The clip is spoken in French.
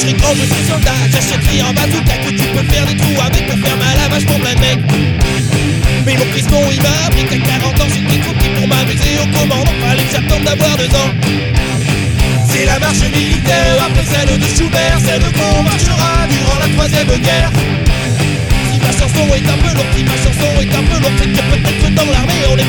serai grand, je serai soldat. J'achèterai un bazooka que tu peux faire des trous avec pour faire mal à vachement plein de mecs. Mais mon Christon il m'a appris qu'à 40 ans j'étais trop petit pour m'amuser au commandant. Fallait que j'attende d'avoir 2 ans. C'est la marche militaire après celle de Schubert, celle qu'on marchera durant la 3ème guerre. Si ma chanson est un peu lourde, si ma chanson est un peu lourde, c'est que peut-être dans l'armée on